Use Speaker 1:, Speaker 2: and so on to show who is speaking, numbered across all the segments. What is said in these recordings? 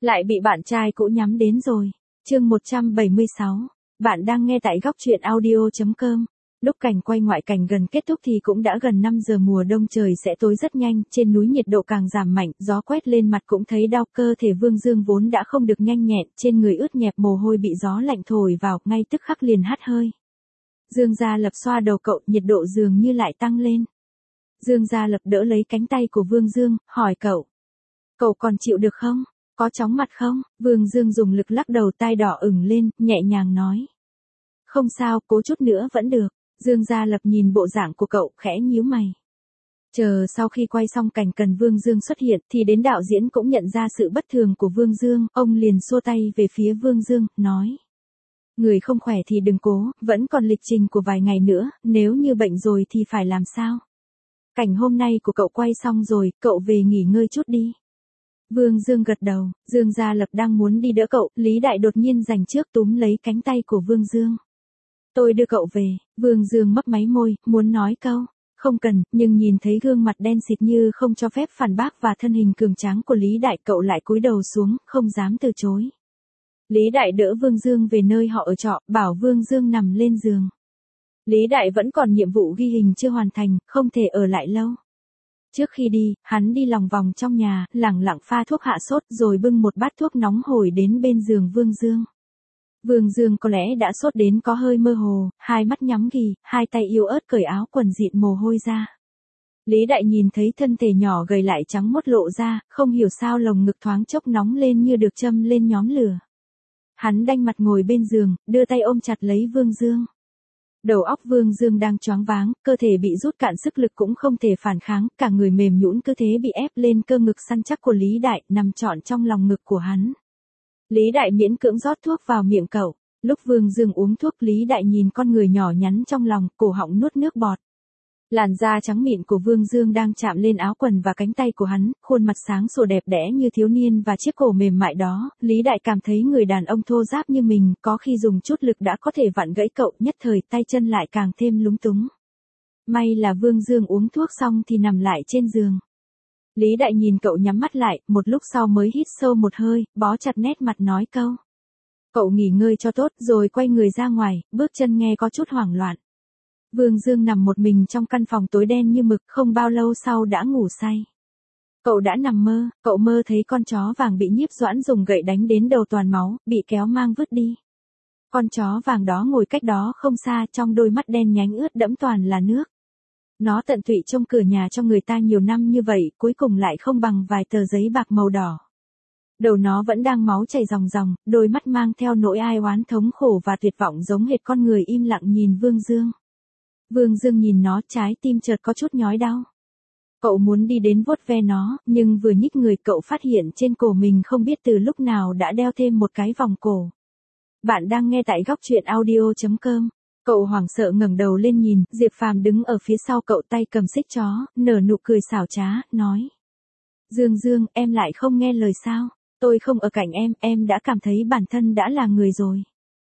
Speaker 1: Lại bị bạn trai cũ nhắm đến rồi. Chương 176. Bạn đang nghe tại góc truyện audio.com. Lúc cảnh quay ngoại cảnh gần kết thúc thì cũng đã gần 5 giờ, mùa đông trời sẽ tối rất nhanh, trên núi nhiệt độ càng giảm mạnh, gió quét lên mặt cũng thấy đau, cơ thể Vương Dương vốn đã không được nhanh nhẹn, trên người ướt nhẹp mồ hôi bị gió lạnh thổi vào, ngay tức khắc liền hắt hơi. Dương Gia Lập xoa đầu cậu, nhiệt độ dường như lại tăng lên. Dương Gia Lập đỡ lấy cánh tay của Vương Dương, hỏi cậu. Cậu còn chịu được không? Có chóng mặt không? Vương Dương dùng lực lắc đầu, tai đỏ ửng lên, nhẹ nhàng nói. Không sao, cố chút nữa vẫn được. Dương Gia Lập nhìn bộ dạng của cậu, khẽ nhíu mày. Chờ sau khi quay xong cảnh cần Vương Dương xuất hiện, thì đến đạo diễn cũng nhận ra sự bất thường của Vương Dương, ông liền xua tay về phía Vương Dương, nói. Người không khỏe thì đừng cố, vẫn còn lịch trình của vài ngày nữa, nếu như bệnh rồi thì phải làm sao? Cảnh hôm nay của cậu quay xong rồi, cậu về nghỉ ngơi chút đi. Vương Dương gật đầu, Dương Gia Lập đang muốn đi đỡ cậu, Lý Đại đột nhiên giành trước túm lấy cánh tay của Vương Dương. Tôi đưa cậu về. Vương Dương mấp máy môi, muốn nói câu. Không cần, nhưng nhìn thấy gương mặt đen xịt như không cho phép phản bác và thân hình cường tráng của Lý Đại, cậu lại cúi đầu xuống, không dám từ chối. Lý Đại đỡ Vương Dương về nơi họ ở trọ, bảo Vương Dương nằm lên giường. Lý Đại vẫn còn nhiệm vụ ghi hình chưa hoàn thành, không thể ở lại lâu. Trước khi đi, hắn đi lòng vòng trong nhà, lẳng lặng pha thuốc hạ sốt rồi bưng một bát thuốc nóng hổi đến bên giường Vương Dương. Vương Dương có lẽ đã sốt đến có hơi mơ hồ, hai mắt nhắm ghì, hai tay yếu ớt cởi áo quần dịn mồ hôi ra. Lý Đại nhìn thấy thân thể nhỏ gầy lại trắng muốt lộ ra, không hiểu sao lồng ngực thoáng chốc nóng lên như được châm lên nhóm lửa. Hắn đanh mặt ngồi bên giường, đưa tay ôm chặt lấy Vương Dương. Đầu óc Vương Dương đang choáng váng, cơ thể bị rút cạn sức lực cũng không thể phản kháng, cả người mềm nhũn, cứ thế bị ép lên cơ ngực săn chắc của Lý Đại, nằm trọn trong lòng ngực của hắn. Lý Đại miễn cưỡng rót thuốc vào miệng cậu. Lúc Vương Dương uống thuốc, Lý Đại nhìn con người nhỏ nhắn trong lòng, cổ họng nuốt nước bọt. Làn da trắng mịn của Vương Dương đang chạm lên áo quần và cánh tay của hắn, khuôn mặt sáng sủa đẹp đẽ như thiếu niên và chiếc cổ mềm mại đó, Lý Đại cảm thấy người đàn ông thô ráp như mình, có khi dùng chút lực đã có thể vặn gãy cậu, nhất thời tay chân lại càng thêm lúng túng. May là Vương Dương uống thuốc xong thì nằm lại trên giường. Lý Đại nhìn cậu nhắm mắt lại, một lúc sau mới hít sâu một hơi, bó chặt nét mặt nói câu. Cậu nghỉ ngơi cho tốt, rồi quay người ra ngoài, bước chân nghe có chút hoảng loạn. Vương Dương nằm một mình trong căn phòng tối đen như mực, không bao lâu sau đã ngủ say. Cậu đã nằm mơ, cậu mơ thấy con chó vàng bị Nhiếp Doãn dùng gậy đánh đến đầu toàn máu, bị kéo mang vứt đi. Con chó vàng đó ngồi cách đó không xa, trong đôi mắt đen nhánh ướt đẫm toàn là nước. Nó tận tụy trông cửa nhà cho người ta nhiều năm như vậy, cuối cùng lại không bằng vài tờ giấy bạc màu đỏ. Đầu nó vẫn đang máu chảy ròng ròng, đôi mắt mang theo nỗi ai oán thống khổ và tuyệt vọng giống hệt con người im lặng nhìn Vương Dương. Vương Dương nhìn nó, trái tim chợt có chút nhói đau. Cậu muốn đi đến vuốt ve nó, nhưng vừa nhích người cậu phát hiện trên cổ mình không biết từ lúc nào đã đeo thêm một cái vòng cổ. Bạn đang nghe tại góc truyện audio.com. Cậu hoảng sợ ngẩng đầu lên nhìn, Diệp Phàm đứng ở phía sau cậu, tay cầm xích chó, nở nụ cười xảo trá, nói. Dương Dương, em lại không nghe lời sao? Tôi không ở cạnh em đã cảm thấy bản thân đã là người rồi.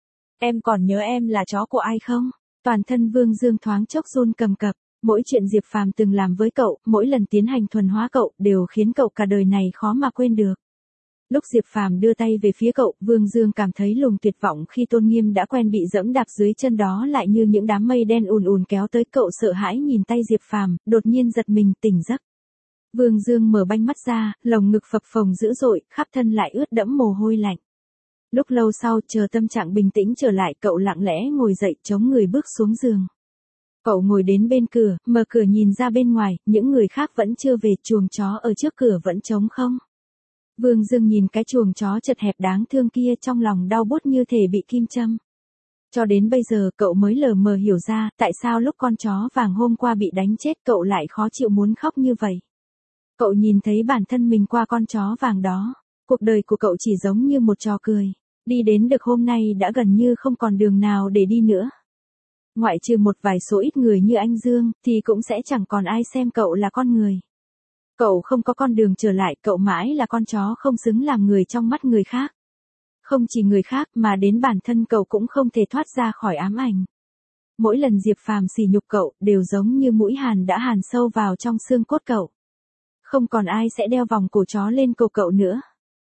Speaker 1: Em còn nhớ em là chó của ai không? Toàn thân Vương Dương thoáng chốc run cầm cập, mỗi chuyện Diệp Phàm từng làm với cậu, mỗi lần tiến hành thuần hóa cậu, đều khiến cậu cả đời này khó mà quên được. Lúc Diệp Phàm đưa tay về phía cậu, Vương Dương cảm thấy luồng tuyệt vọng khi tôn nghiêm đã quen bị dẫm đạp dưới chân đó lại như những đám mây đen ùn ùn kéo tới, cậu sợ hãi nhìn tay Diệp Phàm, đột nhiên giật mình tỉnh giấc. Vương Dương mở banh mắt ra, lồng ngực phập phồng dữ dội, khắp thân lại ướt đẫm mồ hôi lạnh. Lúc lâu sau, chờ tâm trạng bình tĩnh trở lại, cậu lặng lẽ ngồi dậy, chống người bước xuống giường. Cậu ngồi đến bên cửa, mở cửa nhìn ra bên ngoài, những người khác vẫn chưa về, chuồng chó ở trước cửa vẫn trống không. Vương Dương nhìn cái chuồng chó chật hẹp đáng thương kia, trong lòng đau buốt như thể bị kim châm. Cho đến bây giờ cậu mới lờ mờ hiểu ra, tại sao lúc con chó vàng hôm qua bị đánh chết cậu lại khó chịu muốn khóc như vậy. Cậu nhìn thấy bản thân mình qua con chó vàng đó. Cuộc đời của cậu chỉ giống như một trò cười. Đi đến được hôm nay đã gần như không còn đường nào để đi nữa. Ngoại trừ một vài số ít người như anh Dương, thì cũng sẽ chẳng còn ai xem cậu là con người. Cậu không có con đường trở lại, cậu mãi là con chó không xứng làm người trong mắt người khác. Không chỉ người khác mà đến bản thân cậu cũng không thể thoát ra khỏi ám ảnh. Mỗi lần Diệp Phàm sỉ nhục cậu, đều giống như mũi hàn đã hàn sâu vào trong xương cốt cậu. Không còn ai sẽ đeo vòng cổ chó lên cổ cậu nữa.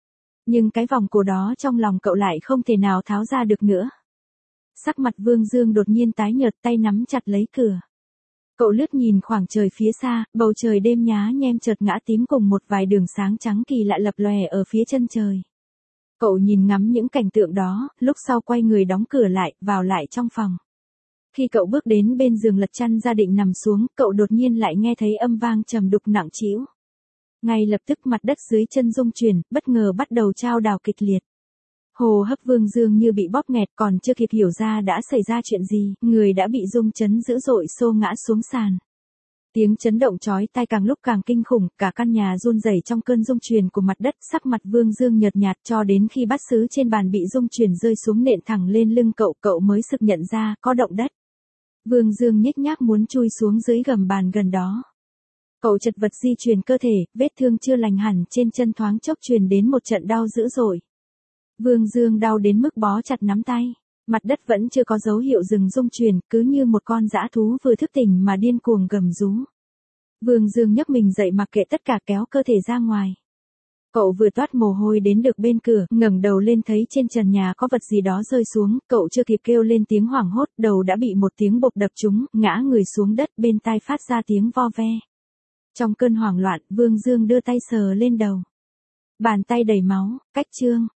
Speaker 1: Nhưng cái vòng cổ đó trong lòng cậu lại không thể nào tháo ra được nữa. Sắc mặt Vương Dương đột nhiên tái nhợt, tay nắm chặt lấy cửa. Cậu lướt nhìn khoảng trời phía xa, bầu trời đêm nhá nhem chợt ngã tím cùng một vài đường sáng trắng kỳ lạ lập lòe ở phía chân trời. Cậu nhìn ngắm những cảnh tượng đó, lúc sau quay người đóng cửa lại, vào lại trong phòng. Khi cậu bước đến bên giường lật chăn ra định nằm xuống, cậu đột nhiên lại nghe thấy âm vang trầm đục nặng trĩu. Ngay lập tức mặt đất dưới chân rung chuyển, bất ngờ bắt đầu chao đảo kịch liệt. Hô hấp Vương Dương như bị bóp nghẹt, còn chưa kịp hiểu ra đã xảy ra chuyện gì, người đã bị rung chấn dữ dội xô ngã xuống sàn. Tiếng chấn động chói tai càng lúc càng kinh khủng, cả căn nhà run rẩy trong cơn rung chuyển của mặt đất, sắc mặt Vương Dương nhợt nhạt cho đến khi bát sứ trên bàn bị rung chuyển rơi xuống nện thẳng lên lưng cậu, cậu mới sực nhận ra có động đất. Vương Dương nhếch nhác muốn chui xuống dưới gầm bàn gần đó. Cậu chật vật di chuyển cơ thể, vết thương chưa lành hẳn trên chân thoáng chốc truyền đến một trận đau dữ dội. Vương Dương đau đến mức bó chặt nắm tay, mặt đất vẫn chưa có dấu hiệu dừng rung chuyển, cứ như một con dã thú vừa thức tỉnh mà điên cuồng gầm rú. Vương Dương nhấc mình dậy mặc kệ tất cả kéo cơ thể ra ngoài. Cậu vừa toát mồ hôi đến được bên cửa, ngẩng đầu lên thấy trên trần nhà có vật gì đó rơi xuống, cậu chưa kịp kêu lên tiếng hoảng hốt, đầu đã bị một tiếng bộp đập trúng, ngã người xuống đất, bên tai phát ra tiếng vo ve. Trong cơn hoảng loạn, Vương Dương đưa tay sờ lên đầu. Bàn tay đầy máu, cách chương.